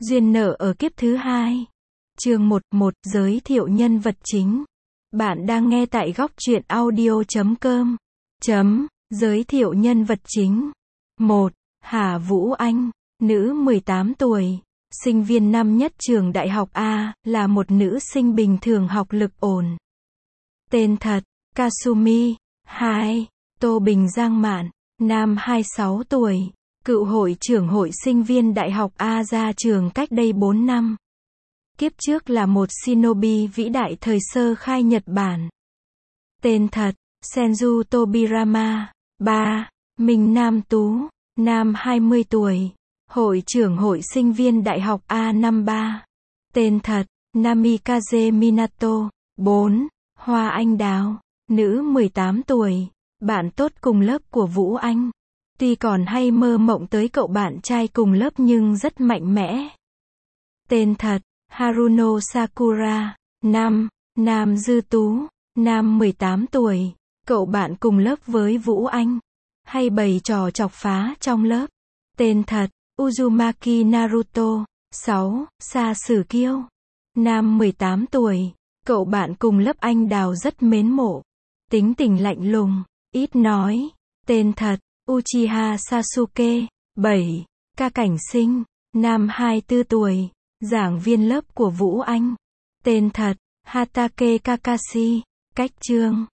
Duyên nợ ở kiếp thứ hai. Chương 11, giới thiệu nhân vật chính. Bạn đang nghe tại góc truyện audio.com. Giới thiệu nhân vật chính. 1. Hà Vũ Anh, nữ 18 tuổi, sinh viên năm nhất trường đại học A, là một nữ sinh bình thường học lực ổn. Tên thật, Kasumi. 2. Tô Bình Giang Mạn, nam 26 tuổi, cựu hội trưởng hội sinh viên đại học A, ra trường cách đây 4 năm. Kiếp trước là một shinobi vĩ đại thời sơ khai Nhật Bản. Tên thật, Senju Tobirama. 3. Minh Nam Tú, nam 20 tuổi, hội trưởng hội sinh viên đại học A năm 3. Tên thật, Namikaze Minato. 4. Hoa Anh Đào, nữ 18 tuổi, bạn tốt cùng lớp của Vũ Anh. Tuy còn hay mơ mộng tới cậu bạn trai cùng lớp nhưng rất mạnh mẽ. Tên thật, Haruno Sakura. 5. Nam Dư Tú, nam 18 tuổi, cậu bạn cùng lớp với Vũ Anh, hay bày trò chọc phá trong lớp. Tên thật, Uzumaki Naruto. 6. Sa Sử Kiêu, nam 18 tuổi, cậu bạn cùng lớp Anh Đào rất mến mộ. Tính tình lạnh lùng, ít nói. Tên thật, Uchiha Sasuke. 7. Ca Cảnh Sinh, nam 24 tuổi, giảng viên lớp của Vũ Anh. Tên thật, Hatake Kakashi. Cách chương.